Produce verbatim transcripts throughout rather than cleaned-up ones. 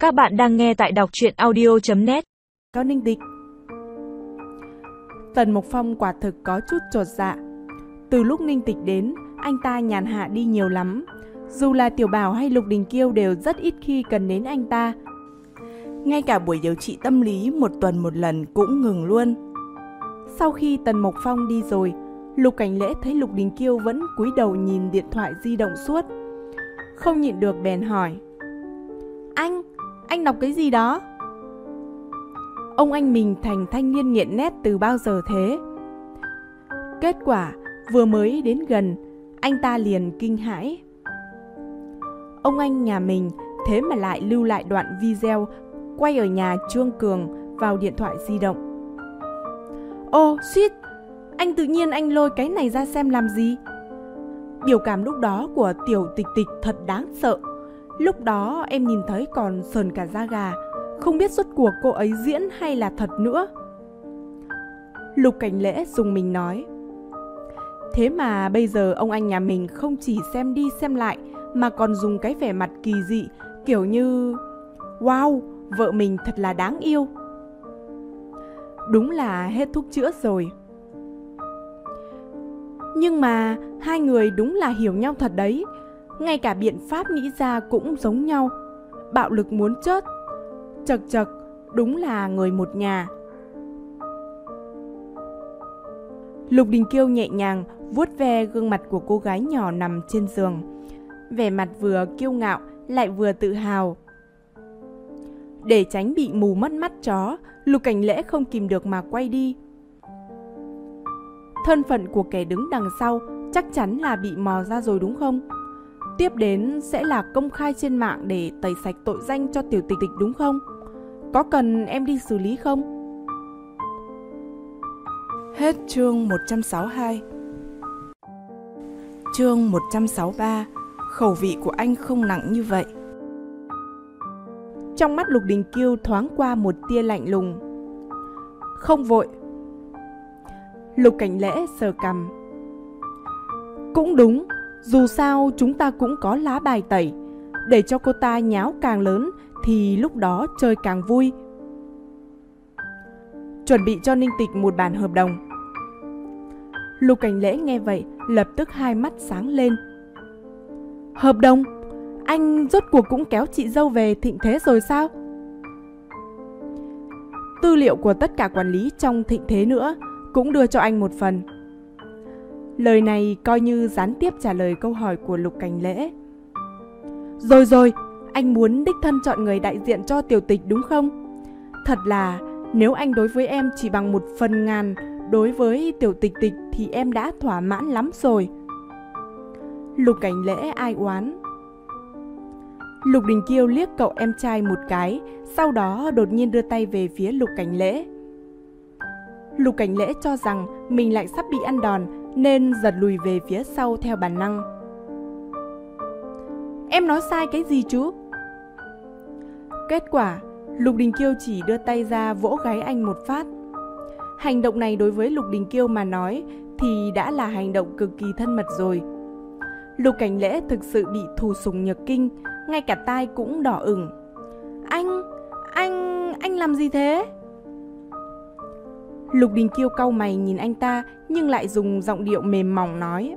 Các bạn đang nghe tại đọc truyện audio chấm net. Có Ninh Tịch. Tần Mục Phong quả thực có chút chột dạ. Từ lúc Ninh Tịch đến, anh ta nhàn hạ đi nhiều lắm. Dù là Tiểu Bảo hay Lục Đình Kiêu đều rất ít khi cần đến anh ta. Ngay cả buổi điều trị tâm lý một tuần một lần cũng ngừng luôn. Sau khi Tần Mục Phong đi rồi, Lục Cảnh Lễ thấy Lục Đình Kiêu vẫn cúi đầu nhìn điện thoại di động suốt. Không nhịn được bèn hỏi: Anh, anh đọc cái gì đó? Ông anh mình thành thanh niên nghiện nét từ bao giờ thế? Kết quả, vừa mới đến gần, anh ta liền kinh hãi. Ông anh nhà mình thế mà lại lưu lại đoạn video quay ở nhà Trương Cường vào điện thoại di động. Ô, suýt! Anh tự nhiên anh lôi cái này ra xem làm gì? Biểu cảm lúc đó của Tiểu Tịch Tịch thật đáng sợ. Lúc đó em nhìn thấy còn sờn cả da gà, không biết rốt cuộc cô ấy diễn hay là thật nữa. Lục Cảnh Lễ dùng mình nói: Thế mà bây giờ ông anh nhà mình không chỉ xem đi xem lại mà còn dùng cái vẻ mặt kỳ dị, kiểu như wow, vợ mình thật là đáng yêu. Đúng là hết thuốc chữa rồi. Nhưng mà hai người đúng là hiểu nhau thật đấy. Ngay cả biện pháp nghĩ ra cũng giống nhau. Bạo lực muốn chết. Chật chật, đúng là người một nhà. Lục Đình Kiêu nhẹ nhàng vuốt ve gương mặt của cô gái nhỏ nằm trên giường, vẻ mặt vừa kiêu ngạo lại vừa tự hào. Để tránh bị mù mất mắt chó, Lục Cảnh Lễ không kìm được mà quay đi. Thân phận của kẻ đứng đằng sau chắc chắn là bị mò ra rồi đúng không? Tiếp đến sẽ là công khai trên mạng để tẩy sạch tội danh cho Tiểu Tịch Tịch đúng không? Có cần em đi xử lý không? Hết chương một trăm sáu mươi hai. Chương một trăm sáu mươi ba. Khẩu vị của anh không nặng như vậy. Trong mắt Lục Đình Kiêu thoáng qua một tia lạnh lùng. Không vội. Lục Cảnh Lễ sờ cằm. Cũng đúng, dù sao chúng ta cũng có lá bài tẩy. Để cho cô ta nháo càng lớn thì lúc đó chơi càng vui. Chuẩn bị cho Ninh Tịch một bản hợp đồng. Lục Cảnh Lễ nghe vậy lập tức hai mắt sáng lên. Hợp đồng? Anh rốt cuộc cũng kéo chị dâu về Thịnh Thế rồi sao? Tư liệu của tất cả quản lý trong Thịnh Thế nữa cũng đưa cho anh một phần. Lời này coi như gián tiếp trả lời câu hỏi của Lục Cảnh Lễ. Rồi rồi, anh muốn đích thân chọn người đại diện cho Tiểu Tịch đúng không? Thật là nếu anh đối với em chỉ bằng một phần ngàn đối với Tiểu Tịch Tịch thì em đã thỏa mãn lắm rồi. Lục Cảnh Lễ ai oán. Lục Đình Kiêu liếc cậu em trai một cái, sau đó đột nhiên đưa tay về phía Lục Cảnh Lễ. Lục Cảnh Lễ cho rằng mình lại sắp bị ăn đòn nên giật lùi về phía sau theo bản năng. Em nói sai cái gì chứ? Kết quả, Lục Đình Kiêu chỉ đưa tay ra vỗ gáy anh một phát. Hành động này đối với Lục Đình Kiêu mà nói thì đã là hành động cực kỳ thân mật rồi. Lục Cảnh Lễ thực sự bị thù sủng nhược kinh, ngay cả tai cũng đỏ ửng. Anh, anh, anh làm gì thế? Lục Đình Kiêu cau mày nhìn anh ta nhưng lại dùng giọng điệu mềm mỏng nói: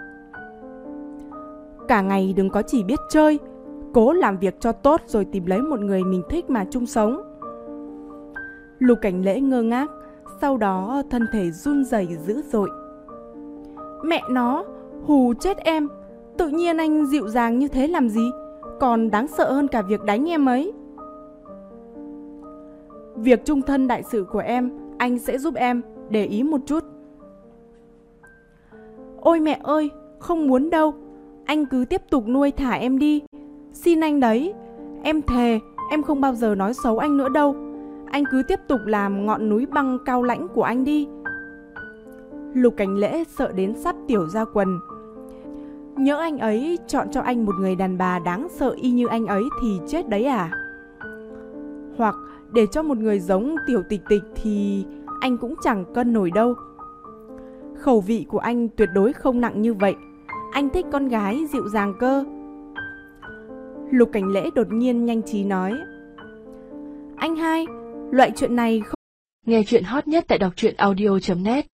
Cả ngày đừng có chỉ biết chơi, cố làm việc cho tốt rồi tìm lấy một người mình thích mà chung sống. Lục Cảnh Lễ ngơ ngác, sau đó thân thể run rẩy dữ dội. Mẹ nó, hù chết em, tự nhiên anh dịu dàng như thế làm gì, còn đáng sợ hơn cả việc đánh em ấy. Việc chung thân đại sự của em, anh sẽ giúp em, để ý một chút. Ôi mẹ ơi, không muốn đâu, anh cứ tiếp tục nuôi thả em đi. Xin anh đấy, em thề, em không bao giờ nói xấu anh nữa đâu. Anh cứ tiếp tục làm ngọn núi băng cao lãnh của anh đi. Lục Cảnh Lễ sợ đến sắp tiểu ra quần. Nhỡ anh ấy chọn cho anh một người đàn bà đáng sợ y như anh ấy thì chết đấy à? Hoặc để cho một người giống Tiểu Tịch Tịch thì anh cũng chẳng cân nổi đâu. Khẩu vị của anh tuyệt đối không nặng như vậy. Anh thích con gái dịu dàng cơ. Lục Cảnh Lễ đột nhiên nhanh trí nói: anh hai, loại chuyện này không... Nghe chuyện hot nhất tại đọc truyện audio chấm net.